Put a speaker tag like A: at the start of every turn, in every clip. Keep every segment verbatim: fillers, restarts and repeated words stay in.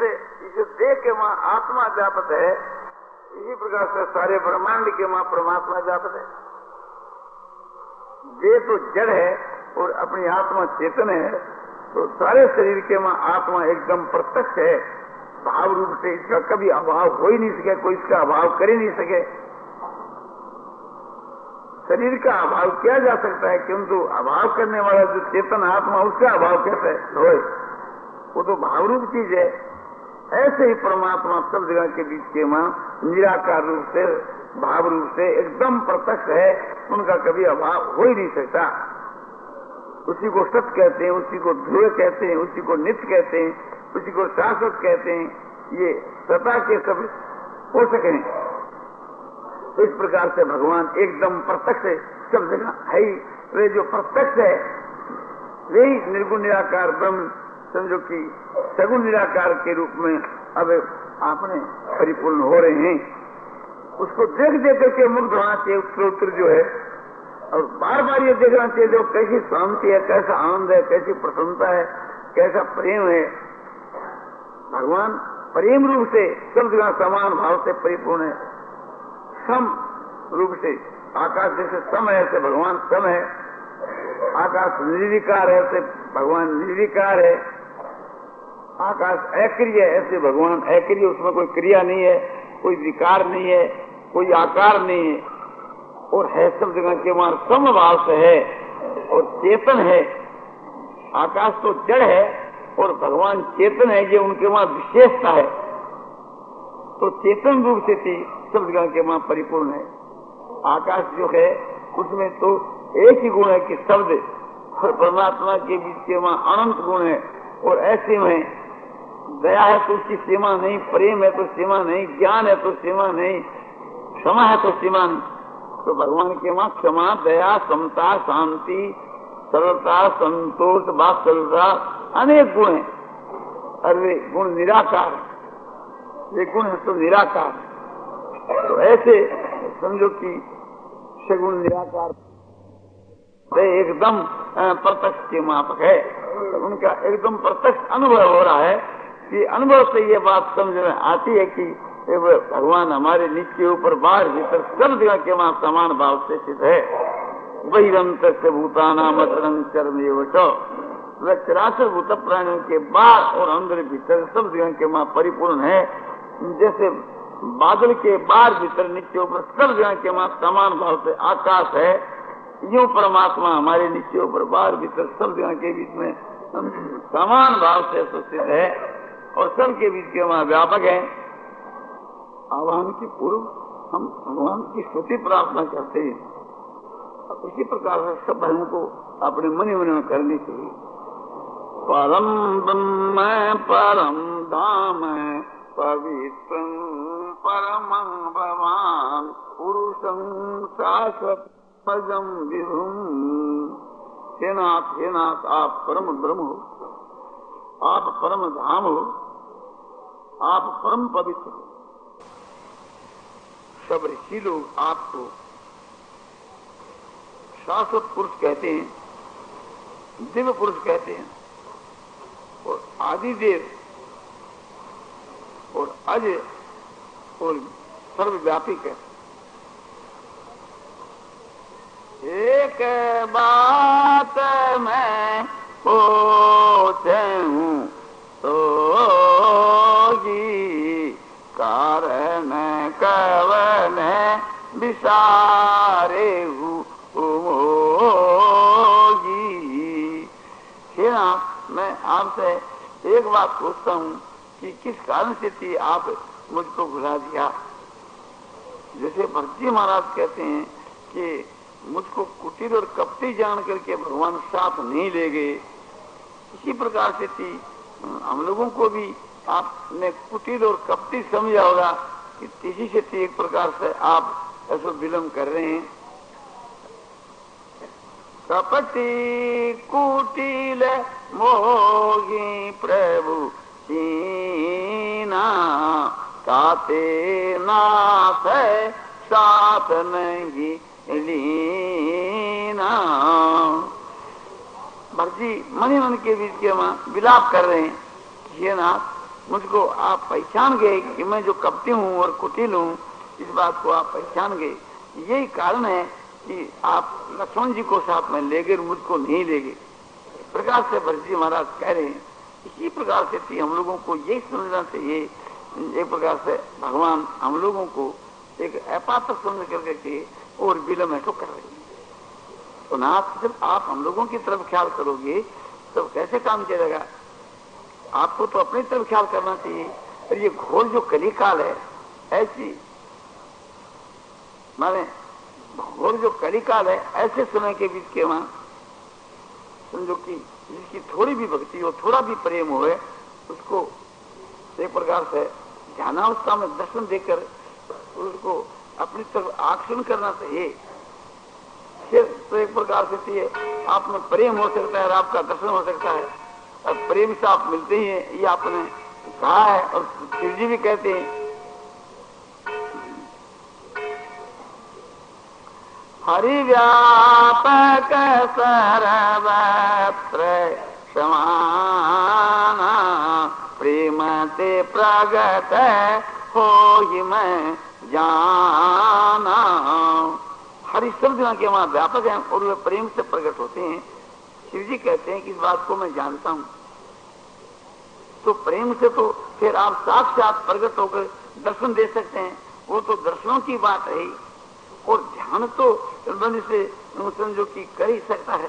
A: जैसे इस देह के वहां आत्मा व्यापक है, इसी प्रकार से सारे ब्रह्मांड के वहां परमात्मा व्यापक है। देह तो जड़ है और अपनी आत्मा चेतन है, तो सारे शरीर के वहां आत्मा एकदम प्रत्यक्ष है भाव रूप से। इसका कभी अभाव हो ही नहीं सके, कोई इसका अभाव कर ही नहीं सके। शरीर का अभाव किया जा सकता है, किंतु अभाव करने वाला जो चेतन आत्मा, उसका अभाव कैसे हो? वो तो भाव रूप चीज है। ऐसे ही परमात्मा सब जगह के बीच के मां निराकार रूप से, भाव रूप से एकदम प्रत्यक्ष है, उनका कभी अभाव हो ही नहीं सकता। उसी को सत्य कहते हैं, उसी को ध्रुव कहते हैं, उसी को नित्य कहते हैं, उसी को शाश्वत कहते हैं। ये सता के सब हो सके। इस प्रकार से भगवान एकदम प्रत्यक्ष है, सब जगह है ही। वे जो प्रत्यक्ष है वही निर्गुण निराकार ब्रह्म, समझो कि सगुण निराकार के रूप में अब आपने परिपूर्ण हो रहे हैं। उसको देख देख करके मुग्ध होना चाहिए उत्तर जो है, और बार बार ये देखना चाहिए जो कैसी शांति है, कैसा आनंद है, कैसी प्रसन्नता है, कैसा प्रेम है। भगवान प्रेम रूप से सब जगह समान भाव से परिपूर्ण है, सम रूप से। आकाश जैसे सम है ऐसे भगवान सम है, आकाश निर्विकार है ऐसे भगवान निर्विकार है, आकाश अक्रिय है ऐसे भगवान अक्रिय, उसमें कोई क्रिया नहीं है, कोई विकार नहीं है, कोई आकार नहीं है, और है सब जगह के वहां समभाव से है और चेतन है। आकाश तो जड़ है और भगवान चेतन है, ये उनके वहां विशेषता है। तो चेतन रूप से थी सब जगह के वहां परिपूर्ण है। आकाश जो है उसमें तो एक ही गुण है कि शब्द, और परमात्मा के बीच के वहां अनंत गुण है। और ऐसे में दया है तो उसकी सीमा नहीं, प्रेम है तो सीमा नहीं, ज्ञान है तो सीमा नहीं, क्षमा है तो सीमा नहीं। तो भगवान के वहां क्षमा, दया, समता, शांति, सरलता, संतोष, वात्सल्यता अनेक गुण है। और वे गुण निराकार, ये गुण है तो निराकार। तो ऐसे समझो कि सगुण निराकार एकदम प्रत्यक्ष के मापक है। तो उनका एकदम प्रत्यक्ष अनुभव हो रहा है कि अनुभव से ये बात समझ में आती है कि भगवान हमारे नीचे ऊपर बाहर भीतर सब जगह के वहां समान भाव से स्थित है। वही रंत से भूताना मतरंग चरमेव वह चराचर भूत प्राणियों के बाहर और अंदर भीतर सब जगह के वहां परिपूर्ण है। जैसे बादल के बाहर भीतर नीचे ऊपर सब जगह के वहां समान भाव से आकाश है, यूं परमात्मा हमारे नीचे ऊपर बाहर भीतर सब जगह के बीच में समान भाव से स्थित है और सबके बीच के वहां व्यापक है। आह्वान के पूर्व हम भगवान की स्तुति प्रार्थना करते हैं, और इसी प्रकार से सब भगवान को अपने मन मन में करनी चाहिए। परम ब्रह्म परम धाम पवित्र परम भगवान पुरुषं शाश्वत पदम विभुम। हे नाथ, हे नाथ, आप परम ब्रह्म हो, आप परम धाम हो, आप परम पवित्र हो। सब ऋषि लोग आपको शाश्वत पुरुष कहते हैं, दिव्य पुरुष कहते हैं, और आदिदेव और अजय और सर्वव्यापी कहते हैं। एक बात मैं पूछूं तो जी कारण कवन विसारे हूँ हे नाथ, मैं आपसे एक बात पूछता हूँ कि किस कारण से थी आप मुझको भुला दिया। जैसे भक्ति महाराज कहते हैं कि मुझको कुटिल और कपटी जान करके भगवान साथ नहीं ले गए, इसी प्रकार से थी हम लोगों को भी आपने कुटिल और कपटी समझा होगा कि इसी से थी एक प्रकार से आप ऐसा विलम्ब कर रहे हैं। कपटी कुटिल मोही प्रभु दीना काते नाथ साथ नहीं लीना। भक्ति मन ही मन के बीच के वहां विलाप कर रहे हैं, ये नाथ मुझको आप पहचान गए कि मैं जो कपटी हूँ और कुटिल हूँ, इस बात को आप पहचान गए। यही कारण है कि आप लक्ष्मण जी को साथ में ले गए, मुझको नहीं ले गए। इस प्रकार से भरत जी महाराज कह रहे हैं। इसी प्रकार से थी हम लोगों को यही समझना चाहिए, एक प्रकार से भगवान हम लोगों को एक अपात्र समझ करके के और विलम्ब है तो कर रहे हैं। तो नाथ जब आप हम लोगों की तरफ ख्याल करोगे तो कैसे काम चलेगा? आपको तो अपनी तरफ ख्याल करना चाहिए। और ये घोर जो कलिकाल है, ऐसी माने घोर जो कलिकाल है, ऐसे समय के बीच के वहां समझो कि जिसकी थोड़ी भी भक्ति हो, थोड़ा भी प्रेम हो, उसको एक प्रकार से ध्यानावस्था में दर्शन देकर उसको अपनी तरफ आकर्षण करना चाहिए। फिर तो एक प्रकार से चाहिए, आप में प्रेम हो सकता है और आपका दर्शन हो सकता है, और प्रेम से आप मिलते ही हैं, ये आपने कहा है। और शिव जी भी कहते हैं, हरि व्यापक सर्वत्र समाना, प्रेम ते प्रगट होहि मैं जाना। हरि शब्द के वहां व्यापक है और वे प्रेम से प्रकट होते हैं। शिव जी कहते हैं कि इस बात को मैं जानता हूं। तो प्रेम से तो फिर आप साक्षात प्रकट होकर दर्शन दे सकते हैं, वो तो दर्शनों की बात है। और ध्यान तो संबंध से समझो कि कर ही सकता है।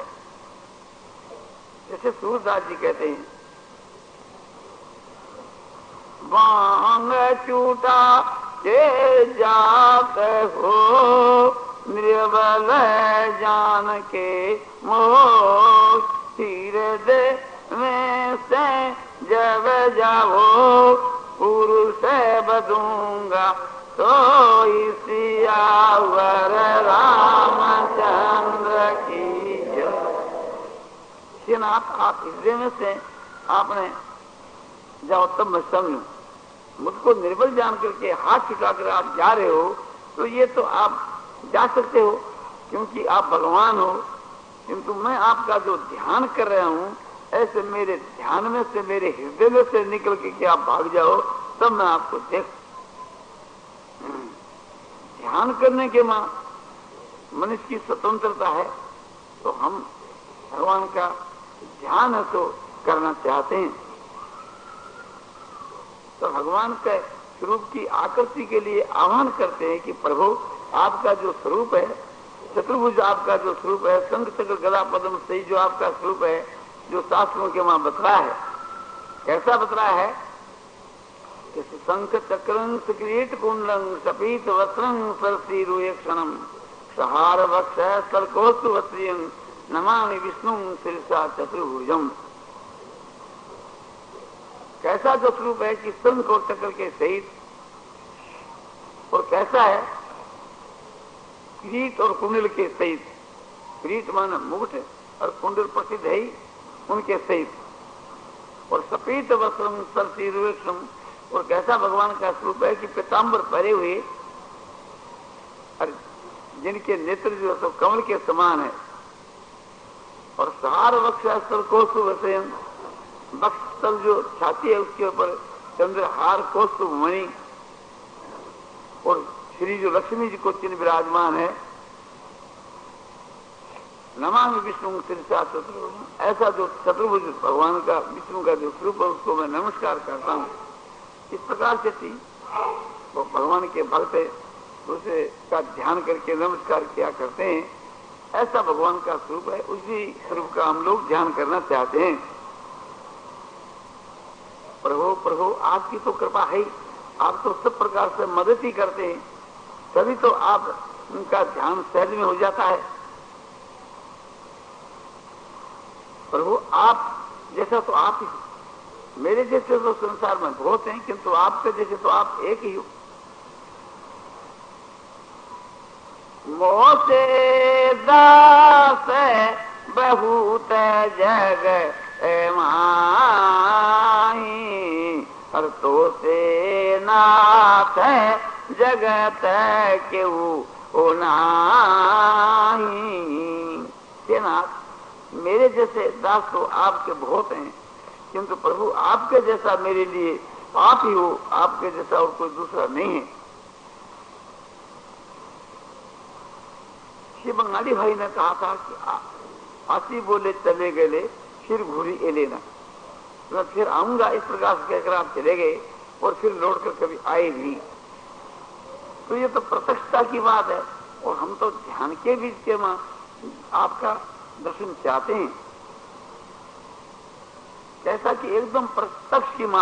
A: जैसे सूरदास जी कहते हैं, बांग चूटा के जात हो, निर्बल जान के मोह, हृदय में से जब जाओ, पुरुष बदूंगा तो सियावर रामचंद्र की जय। आप हृदय में से आपने जाओ तब मैं समझू। मुझको निर्बल जान करके हाथ छुटाकर आप जा रहे हो, तो ये तो आप जा सकते हो क्योंकि आप भगवान हो। किंतु मैं आपका जो ध्यान कर रहा हूं, ऐसे मेरे ध्यान में से, मेरे हृदय में से निकल के आप भाग जाओ, तब मैं आपको देख। ध्यान करने के मां मनुष्य की स्वतंत्रता है, तो हम भगवान का ध्यान है तो करना चाहते हैं। तो भगवान के स्वरूप की आकृति के लिए आह्वान करते हैं कि प्रभु आपका जो स्वरूप है, चतुर्भुज आपका जो स्वरूप है, शंख चक्र गदा पद्म सही जो आपका स्वरूप है, जो शास्त्रों के वहां बतलाया है, कैसा बतलाया है? शंख चक्रं सुक्रीट कुंडलं सपीत वस्त्रं सरसीरुक्षणं सहार वक्ष सलकोस्तु वत्रियं नमामि विष्णुं शिरसा चतुर्भुजम्। कैसा जो स्वरूप है कि शंख और चक्र के सहित, और कैसा है किरीट और कुंडल के सहित। किरीट माना मुकुट और कुंडल प्रसिद्ध है ही उनके सहित, और सफेद वस्त्रं सरसीरुक्षणं, और कैसा भगवान का स्वरूप है कि पीताम्बर पहरे हुए, और जिनके नेत्र जो तो कमल के समान है, और सहार वक्षस्थल कोस्तु वसेन, वक्षस्थल जो छाती है उसके ऊपर चंद्रहार कौस्तुभ मणि, और श्री जो लक्ष्मी जी को चिन्ह विराजमान है, नमामि विष्णु शिरसा चतुर्भुज। ऐसा जो चतुर्भुज भगवान का, विष्णु का जो स्वरूप है, उसको मैं नमस्कार करता हूँ। इस प्रकार से थी वो भगवान के भक्त उसे का ध्यान करके नमस्कार किया करते हैं। ऐसा भगवान का स्वरूप है, उसी स्वरूप का हम लोग ध्यान करना चाहते हैं। प्रभु प्रभु आपकी तो कृपा है, आप तो सब प्रकार से मदद ही करते हैं, तभी तो आप उनका ध्यान सहज में हो जाता है। प्रभु आप जैसा तो आप ही, मेरे जैसे तो संसार में बहुत हैं, किंतु आपके जैसे तो आप एक ही हो। मोसे दास बहुत जग माही, और तो से नाथ जगत केहू नाही। हे नाथ, मेरे जैसे दास तो आपके बहुत हैं, किंतु प्रभु आपके जैसा मेरे लिए आप ही हो, आपके जैसा और कोई दूसरा नहीं है। श्री बंगाली भाई ने कहा था कि आसी बोले चले गए फिर घूरी ए लेना, तो फिर आऊंगा इस प्रकार से कहकर आप चले गए और फिर लौट कर कभी आए नहीं। तो ये तो प्रत्यक्षता की बात है, और हम तो ध्यान के बीच के मां आपका दर्शन चाहते हैं, कैसा कि एकदम प्रत्यक्ष की मां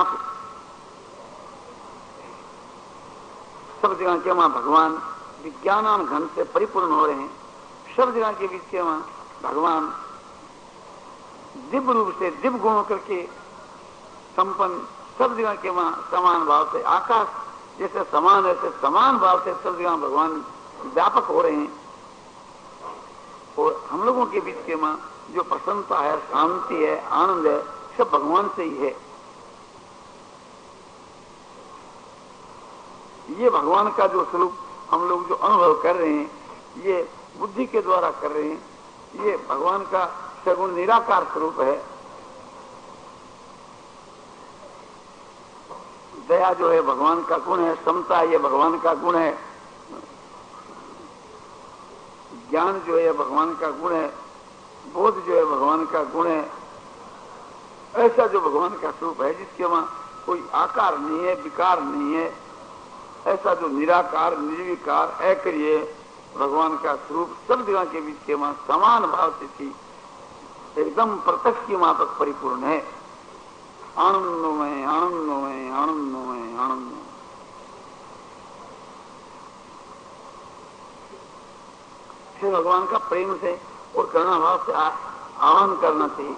A: सब जगह के मां भगवान विज्ञान घन से परिपूर्ण हो रहे हैं। सब जगह के बीच के मां भगवान दिव्य रूप से दिव्य गुणों करके संपन्न, सब जगह के मां समान भाव से, आकाश जैसे समान ऐसे समान भाव से सब जगह भगवान व्यापक हो रहे हैं। और हम लोगों के बीच के मां जो प्रसन्नता है, शांति है, आनंद है, सब भगवान से ही है। ये भगवान का जो स्वरूप हम लोग जो अनुभव कर रहे हैं, ये बुद्धि के द्वारा कर रहे हैं। ये भगवान का सगुण निराकार स्वरूप है। दया जो है भगवान का गुण है, समता ये भगवान का गुण है, ज्ञान जो है भगवान का गुण है, बोध जो है भगवान का गुण है। ऐसा जो भगवान का स्वरूप है जिसके वहां कोई आकार नहीं है, विकार नहीं है, ऐसा जो निराकार निर्विकार अक्रिय भगवान का स्वरूप सब जगह के बीच के वहां समान भाव से थी, एकदम प्रत्यक्ष की मातक परिपूर्ण है। आनंदमय आनंदमय आनंदमय आनंदमय। फिर भगवान का प्रेम से और करुणा भाव से आह्वान करना चाहिए।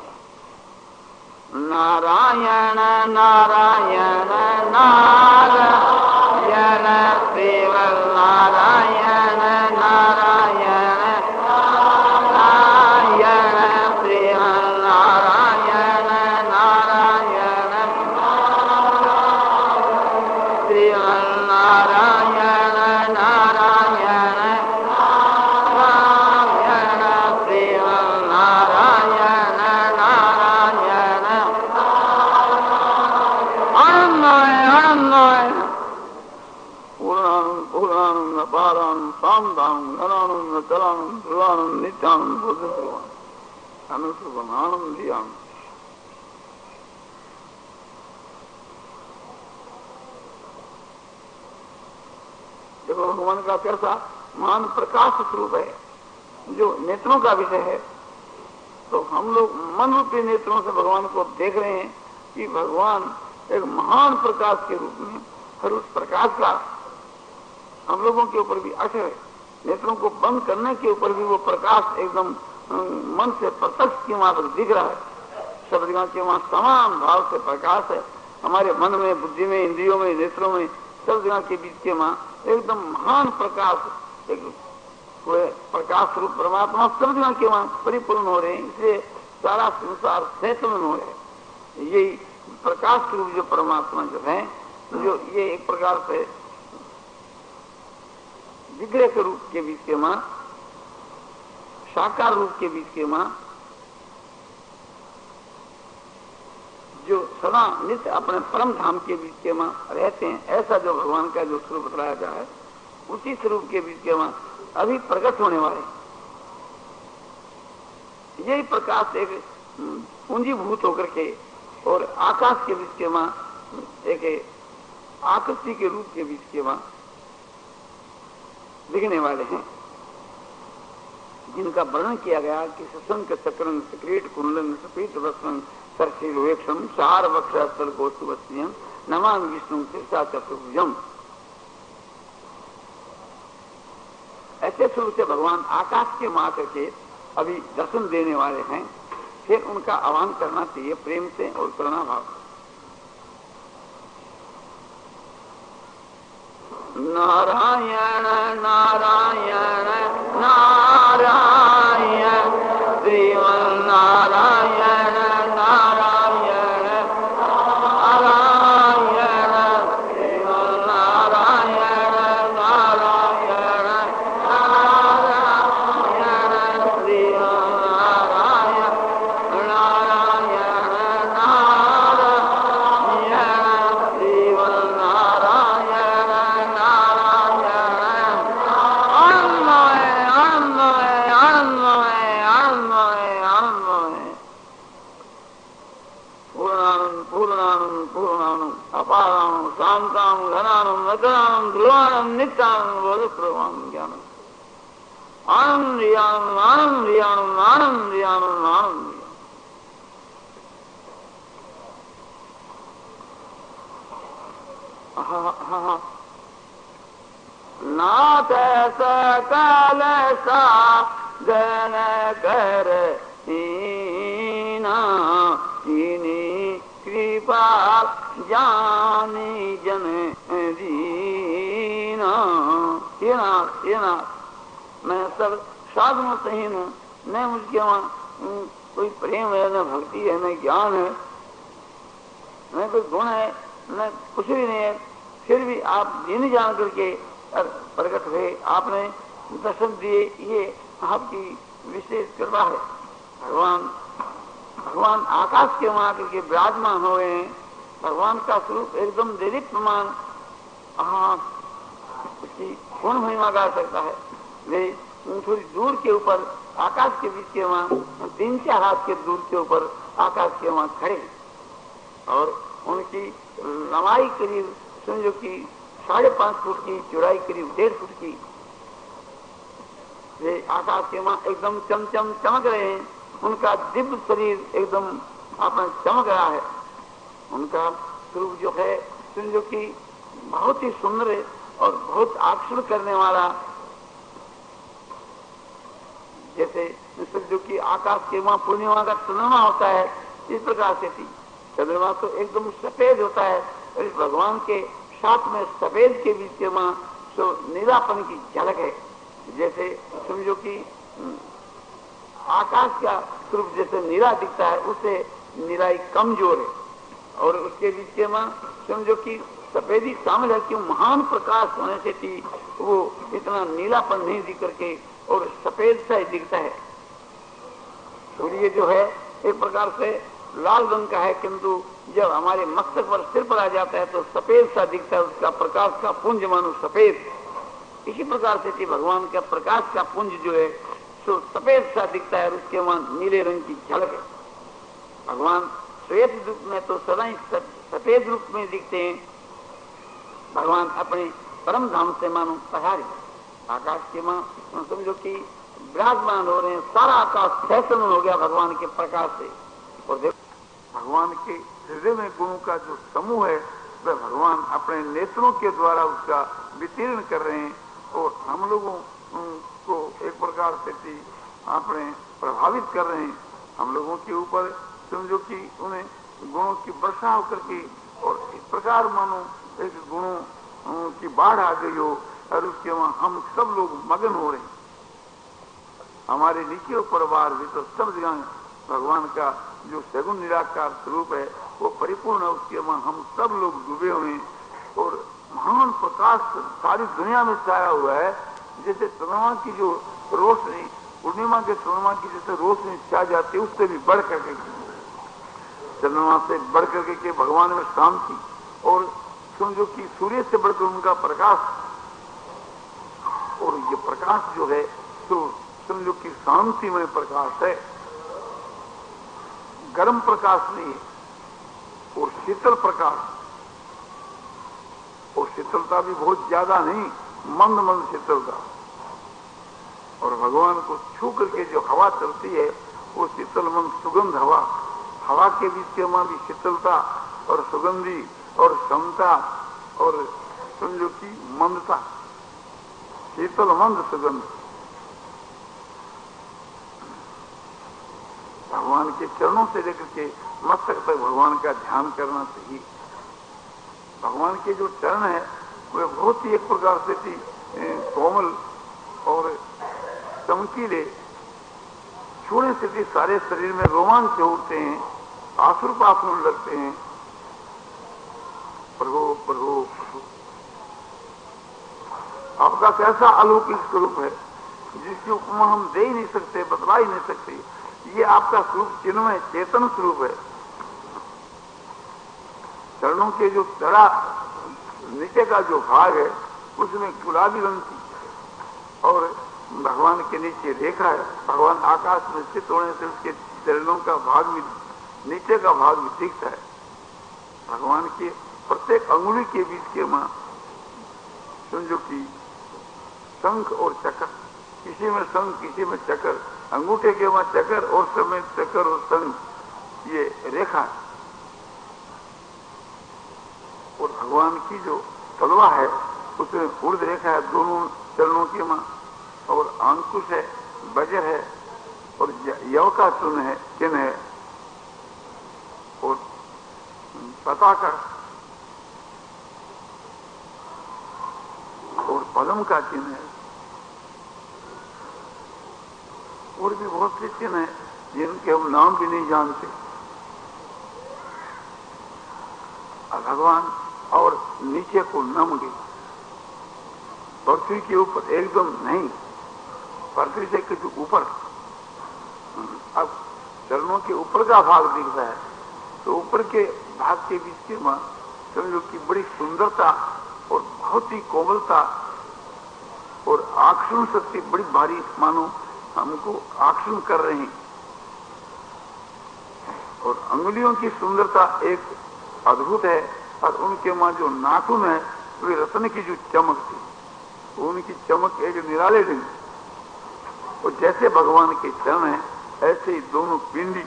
A: नारायण नारायण नारायण देव नारायण नारायण नारायण देव नारायण नारायण देव नारायण नारायण नारायण देव नारायण नारायण आनंदमय पूर्णानंद पूर्णानंद पारानंद शांतानंद घनानंद चलानंद ध्रुवानंद नित्यानंद बुद्ध अनुसुभम आनंद ही आनंद। देखो भगवान का कैसा मान प्रकाश स्वरूप है, जो नेत्रों का विषय है। तो हम लोग मन रूपी नेत्रों से भगवान को देख रहे हैं कि भगवान एक महान प्रकाश के रूप में, हर उस प्रकाश का हम लोगों के ऊपर भी असर है। नेत्रों को बंद करने के ऊपर भी वो प्रकाश एकदम मन से प्रत्यक्ष की वहां पर दिख रहा है। सब जगह के वहां समान भाव से प्रकाश है। हमारे मन में, बुद्धि में, इंद्रियों में, नेत्रों में, सब जगह के बीच के वहां एकदम महान प्रकाश, एक प्रकाश रूप परमात्मा सब जगह के वहां परिपूर्ण हो रहे हैं। इसलिए सारा संसार चैतन्य हो रहे हैं। यही प्रकाश रूप जो परमात्मा जो है, जो ये एक प्रकार से विग्रह के रूप के बीच के मां, साकार रूप के बीच के मां, जो सदा नित्य अपने परम धाम के बीच के मां रहते हैं, ऐसा जो भगवान का जो स्वरूप बताया जाए, उसी स्वरूप के बीच के मां अभी प्रकट होने वाले। यही प्रकाश एक पूंजीभूत होकर के और आकाश के बीच के मां एक आकृति के रूप के बीच के मां दिखने वाले हैं, जिनका वर्णन किया गया कि सशंक चक्रन सक्रीट कुंडलन सपीत वस्त्रन सरशीवेक्षम चार वक्षस्थल गोस्तुवस्यम नमामि विष्णु शीर्षा चतुर्भुजम। ऐसे स्वरूप से भगवान आकाश के मात्र के अभी दर्शन देने वाले हैं। फिर उनका आह्वान करना चाहिए प्रेम से और करुणा भाव। नारायण नारायण नारायण देव नारायण नारायण नारायण देव नारायण नारायण नारायण देव नारायण नारायण नारायण देव अपाराम शांताम घनानम नकरानम ध्रुवानम नित्यानंद बोध प्रभुवान ज्ञानम आनंद आनंद आनंद आनंद आनंद आनंद आनंद नाथ सकल साधन कर इनी कृपा जानी जन दीना। ये नाथ ये नाथ मैं सब साधनों से हीन हूँ, न मुझके वहाँ कोई प्रेम है, न भक्ति है, न ज्ञान है, न कोई गुण है, न कुछ भी नहीं है। फिर भी आप दीन जान करके प्रकट हुए, आपने दर्शन दिए, ये आपकी विशेष कृपा है। भगवान भगवान आकाश के वहां करके विराजमान हो गए हैं। भगवान का स्वरूप एकदम देदीप्यमान, हाँ उसकी कौन महिमा गा सकता है। वे थोड़ी दूर के ऊपर आकाश के बीच के वहां तीन चार हाथ के दूर के ऊपर आकाश के वहां खड़े और उनकी लंबाई करीब समझो कि साढ़े पांच फुट की, चौड़ाई करीब डेढ़ फुट की। वे आकाश के वहां एकदम चमचम चमक रहे हैं। उनका दिव्य शरीर एकदम अपना चमक रहा है। उनका स्वरूप जो है समझो कि बहुत ही सुंदर है और बहुत आकर्षण करने वाला। जैसे समझो कि आकाश के वहां पूर्णिमा का चंद्रमा होता है, इस प्रकार से थी। चंद्रमा तो एकदम सफेद होता है और इस भगवान के साथ में सफेद के बीच के वहां तो नीलापन की झलक है। जैसे समझो कि आकाश का स्वरूप जैसे नीला दिखता है, उससे नीलाई कमजोर है और उसके बीच के वहां समझो कि सफेदी शामिल है, क्यों महान प्रकाश होने से थी वो इतना नीलापन नहीं दिख करके और सफेद सा ही दिखता है। सूर्य जो है एक प्रकार से लाल रंग का है, किंतु जब हमारे मस्तक पर सिर पर आ जाता है तो सफेद सा दिखता है, उसका प्रकाश का पुंज मानो सफेद। इसी प्रकार से भगवान का प्रकाश का पुंज जो है तो सफेद सा दिखता है और उसके वहां नीले रंग की झलक है। भगवान श्वेत रूप में तो सदा ही सफेद रूप में दिखते हैं। भगवान अपने परम धाम से मानो पधारे आकाश के मां समझो कि विराजमान हो रहे हैं। सारा आकाश फैशन हो गया भगवान के प्रकाश से। और देखो भगवान के हृदय में गुणों का जो समूह है वह भगवान अपने नेत्रों के द्वारा उसका वितीर्ण कर रहे हैं और हम लोगों को एक प्रकार से अपने प्रभावित कर रहे हैं। हम लोगों के ऊपर समझो कि उन्हें गुणों की वर्षा होकर के और इस प्रकार मानो एक गुणों की बाढ़ आ गई हो और उसके वहां हम सब लोग मगन हो रहे हैं। हमारे नीचे ऊपर बाहर भी तो सब जगह भगवान का जो सगुण निराकार स्वरूप है वो परिपूर्ण है, उसके वहां हम सब लोग डूबे हुए हैं और महान प्रकाश सारी दुनिया में छाया हुआ है। जैसे चंद्रमा की जो रोशनी पूर्णिमा के चंद्रमा की जैसे रोशनी छा जाती है, उससे भी बढ़ करके चंद्रमा से बढ़ करके के भगवान में शांति और समझो कि सूर्य से बढ़कर उनका प्रकाश। और ये प्रकाश जो है तो समझो कि शांतिमय प्रकाश है, गर्म प्रकाश नहीं है और शीतल प्रकाश। और शीतलता भी बहुत ज्यादा नहीं, मंद मंद शीतलता। और भगवान को छू करके जो हवा चलती है वो शीतल मंद सुगंध हवा। हवा के बीच के वहां भी शीतलता और सुगंधी और क्षमता और समझो की मंदता, शीतल मंद सुगंध। भगवान के चरणों से लेकर के मस्तक तक भगवान का ध्यान करना चाहिए। भगवान के जो चरण है वे बहुत ही एक प्रकार से थी कोमल और चमकीले। छूने से भी सारे शरीर में रोमांच उठते हैं, आसुरपास होने लगते हैं। प्रभु प्रभु प्रभु आपका कैसा अलौकिक स्वरूप है जिसकी उपमा हम दे ही नहीं सकते, बतला ही नहीं सकते। ये आपका स्वरूप चिन्मय चेतन स्वरूप है। चरणों के जो चढ़ा नीचे का जो भाग है उसमें गुलाबी रंग की और भगवान के नीचे रेखा है। भगवान आकाश में स्थित होने से उसके चरणों का भाग भी नीचे का भाग भी दिखता है। भगवान के प्रत्येक अंगुली के बीच के मां समझो कि शंख और चक्र, किसी में शंख किसी में चक्र, अंगूठे के वहां चक्र और समय चक्र और शंख ये रेखा, और भगवान की जो तलवा है उसमें उर्ध रेखा है दोनों चरणों के मां, और अंकुश है, वज्र है, और यव का चिन्ह है चिन्ह है, और पताका और पद्म का चिन्ह है, और भी बहुत से चिन्ह हैं जिनके हम नाम भी नहीं जानते। भगवान और नीचे को नम गई, पृथ्वी के ऊपर एकदम नहीं, पृथ्वी से कुछ ऊपर, अब चरणों के ऊपर का भाग दिख रहा है, तो ऊपर के भाग के बीच के मां समझो कि बड़ी सुंदरता और बहुत ही कोमलता और आकर्षण शक्ति बड़ी भारी, मानो हमको आकर्षण कर रहे हैं, और अंगुलियों की सुंदरता एक अद्भुत है, और उनके मां जो नाखून है वे रत्न की जो चमक थी, उनकी चमक एक निराले ढंग, और जैसे भगवान के चरण है ऐसे ही दोनों पिंडी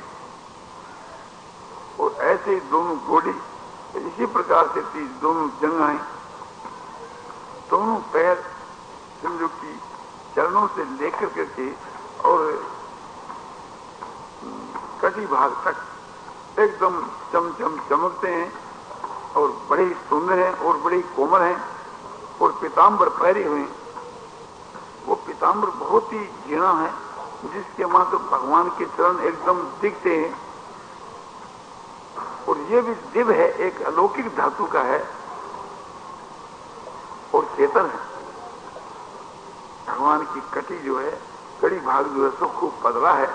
A: और ऐसे ही दोनों गोडी, इसी प्रकार से थी दोनों जंघाएं, दोनों पैर समझो कि चरणों से लेकर करके और कटी भाग तक एकदम चमचम चमकते हैं, और बड़े ही सुंदर हैं और बड़े ही कोमल हैं, और पीताम्बर पहरे हुए हैं। वो पीताम्बर बहुत ही जीर्ण है, जिसके मां तो भगवान के चरण एकदम दिखते हैं, और ये भी दिव्य है, एक अलौकिक धातु का है और चेतन है। भगवान की कटी जो है, कड़ी भाग जो है सो खूब पतला है,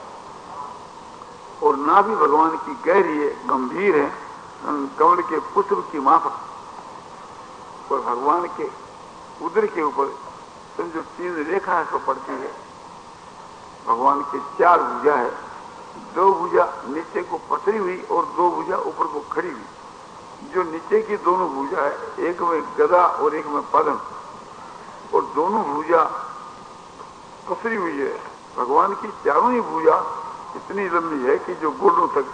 A: और ना भी भगवान की गहरी है, गंभीर है, कमल के पुष्प की माफक, और भगवान के उदर के ऊपर समझो तीन रेखा है सो पड़ती है। भगवान के चार भुजा है, दो भुजा नीचे को पसरी हुई और दो भुजा ऊपर को खड़ी हुई। जो नीचे की दोनों भुजा है, एक में गदा और एक में पद्म, और दोनों भुजा पसरी हुई है। भगवान की चारों ही भुजा इतनी लंबी है कि जो घुटनों तक,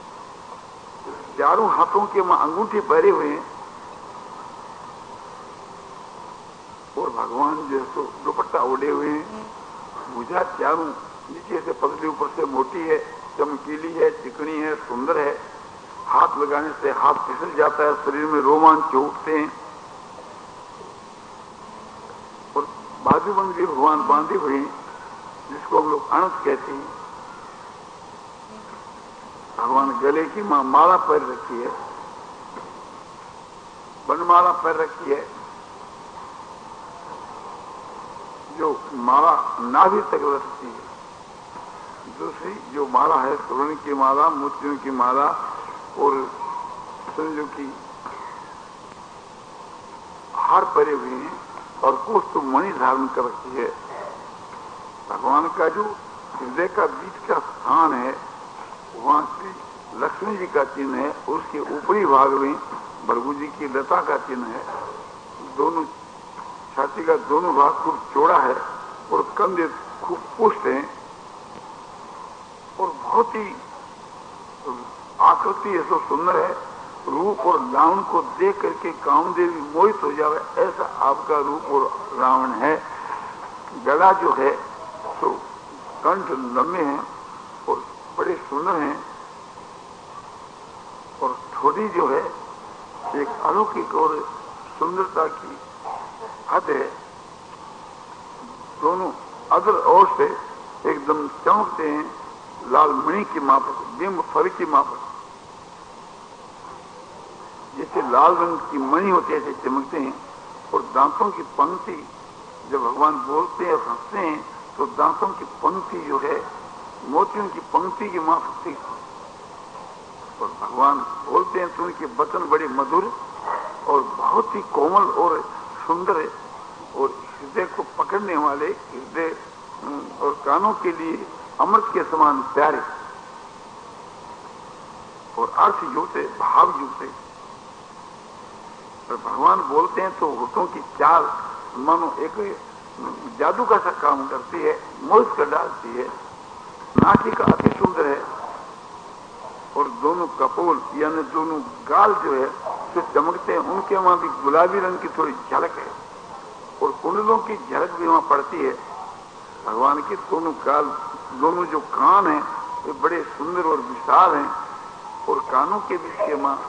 A: चारों हाथों के मां अंगूठे पहरे हुए हैं, और भगवान जो है तो दुपट्टा ओढ़े हुए हैं। भुजा चारों नीचे से पतली ऊपर से मोटी है, चमकीली है, चिकनी है, सुंदर है, हाथ लगाने से हाथ फिसल जाता है, शरीर में रोमांच उठते हैं, और बाजूबंद भी भगवान बांधे हुए हैं, जिसको हम लोग अणस कहते हैं। भगवान गले की मां माला पैर रखी है, बनमाला पैर रखी है, जो माला नाभि तक रखती है। दूसरी जो माला है, स्वर्ण की माला, मोतियों की माला, और समझो की हार परे हुए हैं, और कुछ तो मणि धारण कर रखी है। भगवान का जो हृदय का बीच का स्थान है, वहां श्री लक्ष्मी जी का चिन्ह है, उसके ऊपरी भाग में भृगु जी की लता का चिन्ह है। दोनों छाती का दोनों भाग खूब चौड़ा है, और कंधे खूब पुष्ट हैं, और बहुत ही आकृति ऐसा सुंदर है। रूप और लावण को देख करके कामदेवी मोहित हो जावे, ऐसा आपका रूप और लावण है। गला जो है तो कंठ लंबे हैं और बड़े सुंदर हैं, और ठोड़ी जो है एक अलौकिक और सुंदरता की हद है। दोनों अदर ओर से एकदम चमकते हैं, लाल मणि की माफक, बिंब फल की माफक, जैसे लाल रंग की मणि होती है ऐसे चमकते हैं। और दांतों की पंक्ति, जब भगवान बोलते हैं और हंसते हैं तो दांतों की पंक्ति जो है मोतियों की पंक्ति की माफक थी। और भगवान बोलते हैं तो उनके वचन बड़े मधुर और बहुत ही कोमल और सुंदर है, और हृदय को पकड़ने वाले, हृदय और कानों के लिए अमृत के समान प्यारे, और अर्थ जुटे, भाव जुटे। पर भगवान बोलते हैं तो होठों की चाल मानो एक जादू का सा काम करती है, मोह कर डालती है। नासिका अति सुंदर है और दोनों कपोल यानी दोनों गाल जो है जो चमकते हैं, उनके वहां भी गुलाबी रंग की थोड़ी झलक है और कुंडलों की झलक भी वहां पड़ती है। भगवान की दोनों गाल, दोनों जो कान हैं वे बड़े सुंदर और विशाल हैं और कानों के बीच के मां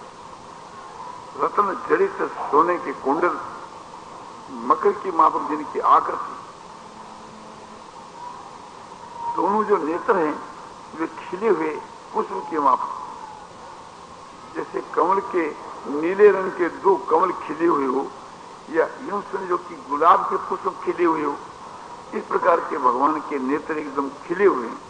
A: रत्न जड़ित सोने के कुंडल, मकर की माफक जिनकी आकृति। दोनों जो नेत्र हैं वे खिले हुए पुष्प के माफक, जैसे कमल के नीले रंग के दो कमल खिले हुए हो या यूं समझो कि गुलाब के पुष्प खिले हुए हो, इस प्रकार के भगवान के नेत्र एकदम खिले हुए हैं।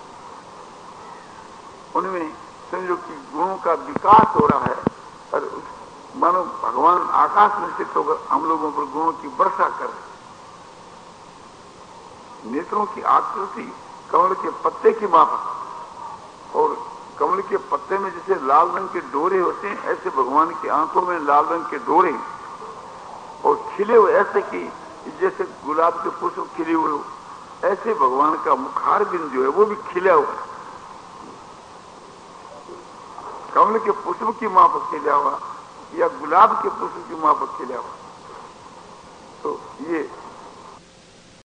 A: उनमें समझो कि गुणों का विकास हो रहा है और मानो भगवान आकाश में स्थित होकर हम लोगों पर गुणों की वर्षा कर रहे। नेत्रों की आकृति कमल के पत्ते की माफक और कमल के पत्ते में जैसे लाल रंग के डोरे होते हैं, ऐसे भगवान की आंखों में लाल रंग के डोरे और खिले हुए ऐसे कि जैसे गुलाब के पुष्प खिले हुए हो, ऐसे भगवान का मुखार बिंदु जो है वो भी खिला हुआ, कमल के पुष्प की माफक खिला हुआ या गुलाब के पुष्प की माफक खिला हुआ। तो ये